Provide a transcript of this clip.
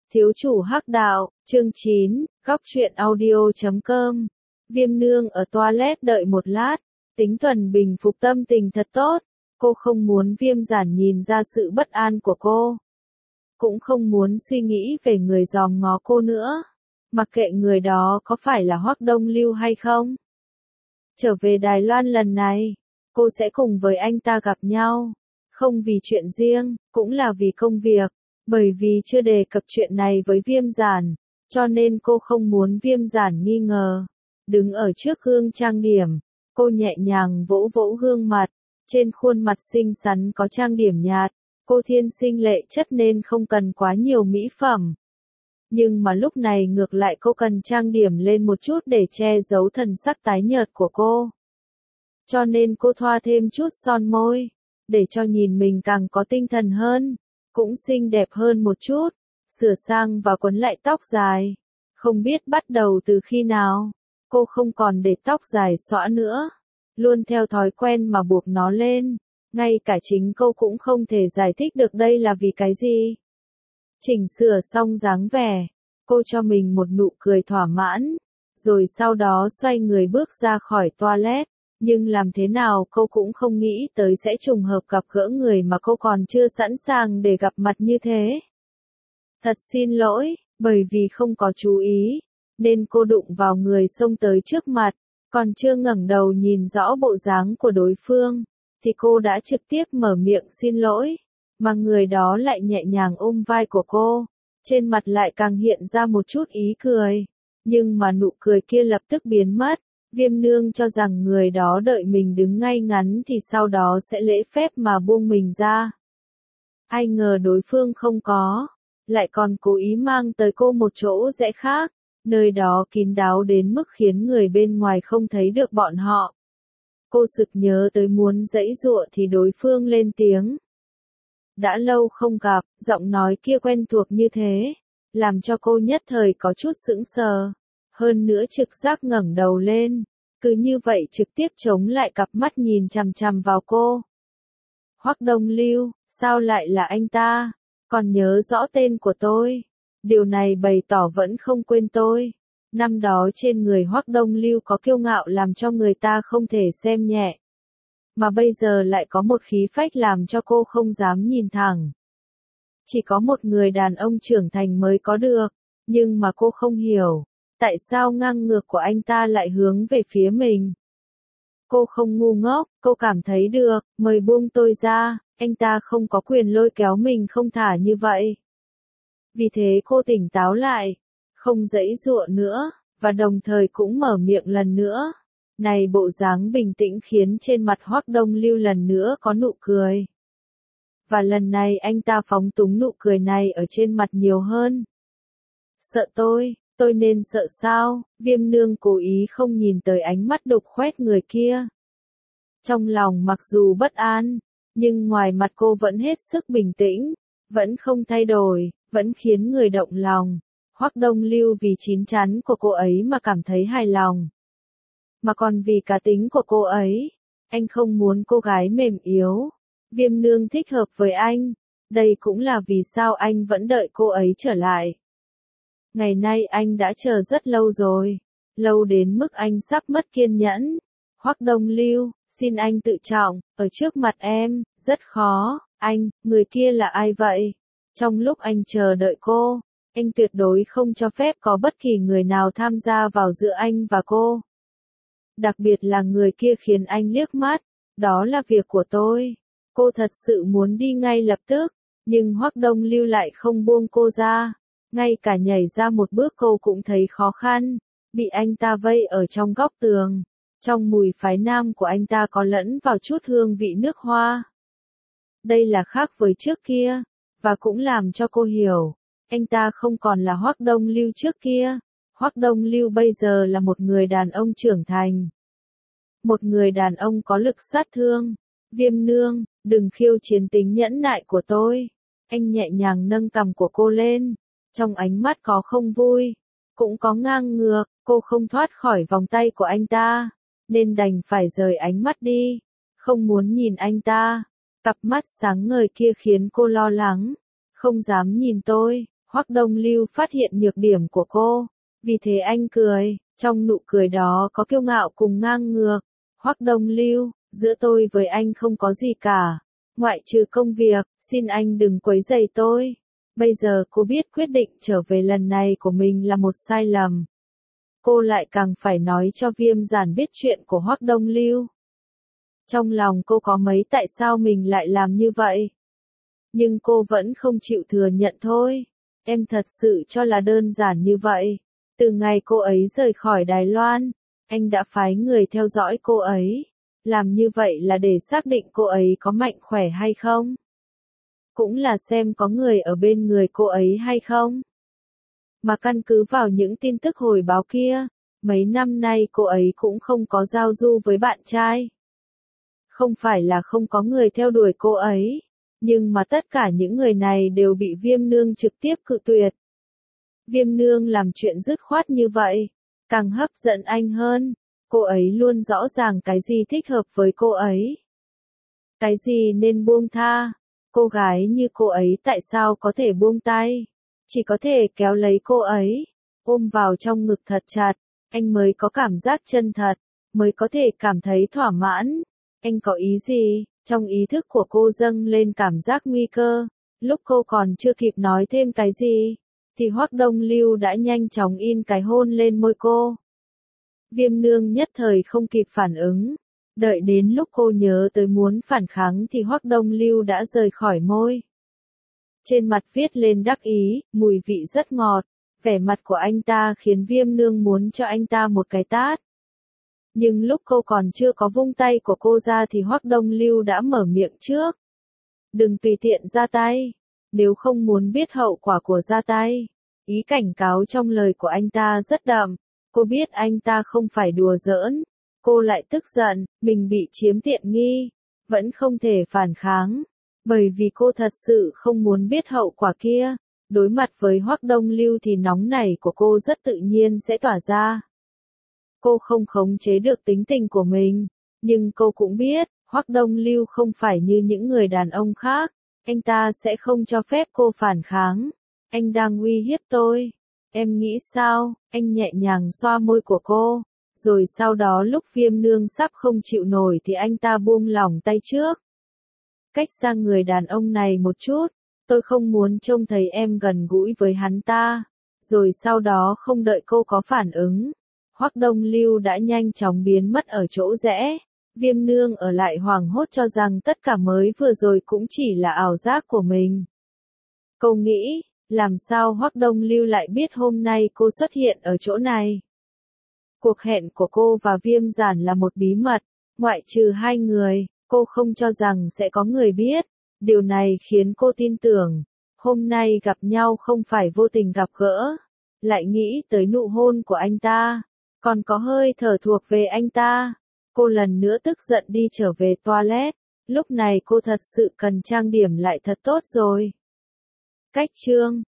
Thiếu chủ hắc đạo, chương 9, góc truyện audio.com. Viêm nương ở toilet đợi một lát, tính Thuần bình phục tâm tình thật tốt, cô không muốn Viêm Giản nhìn ra sự bất an của cô. Cũng không muốn suy nghĩ về người dòm ngó cô nữa, mặc kệ người đó có phải là Hoắc Đông Lưu hay không. Trở về Đài Loan lần này, cô sẽ cùng với anh ta gặp nhau, không vì chuyện riêng, cũng là vì công việc. Bởi vì chưa đề cập chuyện này với Viêm Giản, cho nên cô không muốn Viêm Giản nghi ngờ. Đứng ở trước gương trang điểm, cô nhẹ nhàng vỗ vỗ gương mặt, trên khuôn mặt xinh xắn có trang điểm nhạt, cô thiên sinh lệ chất nên không cần quá nhiều mỹ phẩm. Nhưng mà lúc này ngược lại cô cần trang điểm lên một chút để che giấu thần sắc tái nhợt của cô. Cho nên cô thoa thêm chút son môi, để cho nhìn mình càng có tinh thần hơn. Cũng xinh đẹp hơn một chút, sửa sang và quấn lại tóc dài. Không biết bắt đầu từ khi nào, cô không còn để tóc dài xõa nữa, luôn theo thói quen mà buộc nó lên, ngay cả chính cô cũng không thể giải thích được đây là vì cái gì. Chỉnh sửa xong dáng vẻ, cô cho mình một nụ cười thỏa mãn, rồi sau đó xoay người bước ra khỏi toilet. Nhưng làm thế nào cô cũng không nghĩ tới sẽ trùng hợp gặp gỡ người mà cô còn chưa sẵn sàng để gặp mặt như thế. Thật xin lỗi, bởi vì không có chú ý, nên cô đụng vào người xông tới trước mặt, còn chưa ngẩng đầu nhìn rõ bộ dáng của đối phương, thì cô đã trực tiếp mở miệng xin lỗi, mà người đó lại nhẹ nhàng ôm vai của cô, trên mặt lại càng hiện ra một chút ý cười, nhưng mà nụ cười kia lập tức biến mất. Viêm nương cho rằng người đó đợi mình đứng ngay ngắn thì sau đó sẽ lễ phép mà buông mình ra. Ai ngờ đối phương không có, lại còn cố ý mang tới cô một chỗ rẽ khác, nơi đó kín đáo đến mức khiến người bên ngoài không thấy được bọn họ. Cô sực nhớ tới muốn giãy giụa thì đối phương lên tiếng. Đã lâu không gặp, giọng nói kia quen thuộc như thế, làm cho cô nhất thời có chút sững sờ. Hơn nữa trực giác ngẩng đầu lên, cứ như vậy trực tiếp chống lại cặp mắt nhìn chằm chằm vào cô. Hoắc Đông Lưu, sao lại là anh ta? Còn nhớ rõ tên của tôi. Điều này bày tỏ vẫn không quên tôi. Năm đó trên người Hoắc Đông Lưu có kiêu ngạo làm cho người ta không thể xem nhẹ. Mà bây giờ lại có một khí phách làm cho cô không dám nhìn thẳng. Chỉ có một người đàn ông trưởng thành mới có được, nhưng mà cô không hiểu. Tại sao ngang ngược của anh ta lại hướng về phía mình? Cô không ngu ngốc, cô cảm thấy được, mời buông tôi ra, anh ta không có quyền lôi kéo mình không thả như vậy. Vì thế cô tỉnh táo lại, không giãy giụa nữa, và đồng thời cũng mở miệng lần nữa. Này bộ dáng bình tĩnh khiến trên mặt Hoắc Đông Lưu lần nữa có nụ cười. Và lần này anh ta phóng túng nụ cười này ở trên mặt nhiều hơn. Sợ tôi nên sợ sao? Viêm nương cố ý không nhìn tới ánh mắt đục khoét người kia. Trong lòng mặc dù bất an, nhưng ngoài mặt cô vẫn hết sức bình tĩnh, vẫn không thay đổi, vẫn khiến người động lòng. Hoắc Đông Lưu vì chín chắn của cô ấy mà cảm thấy hài lòng. Mà còn vì cá tính của cô ấy, anh không muốn cô gái mềm yếu. Viêm nương thích hợp với anh, đây cũng là vì sao anh vẫn đợi cô ấy trở lại. Ngày nay anh đã chờ rất lâu rồi, lâu đến mức anh sắp mất kiên nhẫn. Hoắc Đông Lưu, xin anh tự trọng, ở trước mặt em, rất khó. Anh, người kia là ai vậy? Trong lúc anh chờ đợi cô, anh tuyệt đối không cho phép có bất kỳ người nào tham gia vào giữa anh và cô. Đặc biệt là người kia khiến anh liếc mắt, đó là việc của tôi. Cô thật sự muốn đi ngay lập tức, nhưng Hoắc Đông Lưu lại không buông cô ra. Ngay cả nhảy ra một bước cô cũng thấy khó khăn, bị anh ta vây ở trong góc tường. Trong mùi phái nam của anh ta có lẫn vào chút hương vị nước hoa. Đây là khác với trước kia, và cũng làm cho cô hiểu, anh ta không còn là Hoắc Đông Lưu trước kia. Hoắc Đông Lưu bây giờ là một người đàn ông trưởng thành. Một người đàn ông có lực sát thương. Viêm nương, đừng khiêu chiến tính nhẫn nại của tôi. Anh nhẹ nhàng nâng cằm của cô lên. Trong ánh mắt có không vui, cũng có ngang ngược, cô không thoát khỏi vòng tay của anh ta, nên đành phải rời ánh mắt đi, không muốn nhìn anh ta. Cặp mắt sáng ngời kia khiến cô lo lắng, không dám nhìn tôi. Hoắc Đông Lưu phát hiện nhược điểm của cô, vì thế anh cười, trong nụ cười đó có kiêu ngạo cùng ngang ngược. Hoắc Đông Lưu, giữa tôi với anh không có gì cả, ngoại trừ công việc, xin anh đừng quấy rầy tôi. Bây giờ cô biết quyết định trở về lần này của mình là một sai lầm. Cô lại càng phải nói cho Viêm Giản biết chuyện của Hoắc Đông Lưu. Trong lòng cô có mấy tại sao mình lại làm như vậy. Nhưng cô vẫn không chịu thừa nhận thôi. Em thật sự cho là đơn giản như vậy. Từ ngày cô ấy rời khỏi Đài Loan, anh đã phái người theo dõi cô ấy. Làm như vậy là để xác định cô ấy có mạnh khỏe hay không. Cũng là xem có người ở bên người cô ấy hay không. Mà căn cứ vào những tin tức hồi báo kia, mấy năm nay cô ấy cũng không có giao du với bạn trai. Không phải là không có người theo đuổi cô ấy, nhưng mà tất cả những người này đều bị Viêm Nương trực tiếp cự tuyệt. Viêm Nương làm chuyện dứt khoát như vậy, càng hấp dẫn anh hơn. Cô ấy luôn rõ ràng cái gì thích hợp với cô ấy. Cái gì nên buông tha. Cô gái như cô ấy tại sao có thể buông tay. Chỉ có thể kéo lấy cô ấy, ôm vào trong ngực thật chặt. Anh mới có cảm giác chân thật, mới có thể cảm thấy thỏa mãn. Anh có ý gì? Trong ý thức của cô dâng lên cảm giác nguy cơ. Lúc cô còn chưa kịp nói thêm cái gì, thì Hoắc Đông Lưu đã nhanh chóng in cái hôn lên môi cô. Viêm Nương nhất thời không kịp phản ứng. Đợi đến lúc cô nhớ tới muốn phản kháng thì Hoắc Đông Lưu đã rời khỏi môi. Trên mặt viết lên đắc ý, mùi vị rất ngọt. Vẻ mặt của anh ta khiến Viêm Nương muốn cho anh ta một cái tát. Nhưng lúc cô còn chưa có vung tay của cô ra thì Hoắc Đông Lưu đã mở miệng trước. Đừng tùy tiện ra tay, nếu không muốn biết hậu quả của ra tay. Ý cảnh cáo trong lời của anh ta rất đậm, cô biết anh ta không phải đùa giỡn. Cô lại tức giận, mình bị chiếm tiện nghi, vẫn không thể phản kháng. Bởi vì cô thật sự không muốn biết hậu quả kia. Đối mặt với Hoắc Đông Lưu thì nóng nảy của cô rất tự nhiên sẽ tỏa ra. Cô không khống chế được tính tình của mình, nhưng cô cũng biết, Hoắc Đông Lưu không phải như những người đàn ông khác, anh ta sẽ không cho phép cô phản kháng. Anh đang uy hiếp tôi. Em nghĩ sao? Anh nhẹ nhàng xoa môi của cô, rồi sau đó lúc Viêm Nương sắp không chịu nổi thì anh ta buông lỏng tay trước. Cách xa người đàn ông này một chút, tôi không muốn trông thấy em gần gũi với hắn ta. Rồi sau đó không đợi cô có phản ứng, Hoắc Đông Lưu đã nhanh chóng biến mất ở chỗ rẽ. Viêm Nương ở lại hoảng hốt cho rằng tất cả mới vừa rồi cũng chỉ là ảo giác của mình. Cô nghĩ, làm sao Hoắc Đông Lưu lại biết hôm nay cô xuất hiện ở chỗ này? Cuộc hẹn của cô và Viêm Giản là một bí mật, ngoại trừ hai người, cô không cho rằng sẽ có người biết. Điều này khiến cô tin tưởng, hôm nay gặp nhau không phải vô tình gặp gỡ. Lại nghĩ tới nụ hôn của anh ta, còn có hơi thở thuộc về anh ta. Cô lần nữa tức giận đi trở về toilet. Lúc này cô thật sự cần trang điểm lại thật tốt rồi. Cách chương